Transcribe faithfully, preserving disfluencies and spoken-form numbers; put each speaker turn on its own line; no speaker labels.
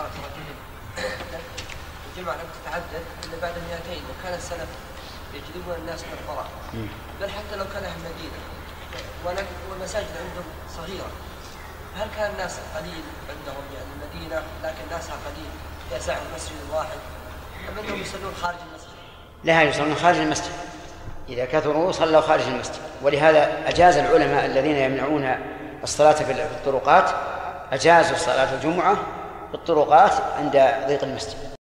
بارك الله فيك. الجمعة لم تتعدد إلا بعد مئتين، وكان السلف يجذبون الناس من القرى، بل حتى لو كان أهل المدينة، ولكن والمساجد عندهم صغيرة. هل كان الناس قليل عندهم يعني المدينة لكن ناسها قليل يسع المسجد الواحد، أم أنهم يصلون خارج المسجد؟
لا، يصلون خارج المسجد، إذا كثروا صلوا خارج المسجد. ولهذا أجاز العلماء الذين يمنعون الصلاة في الطرقات، أجازوا صلاة الجمعة في الطرقات عند ضيق المسجد.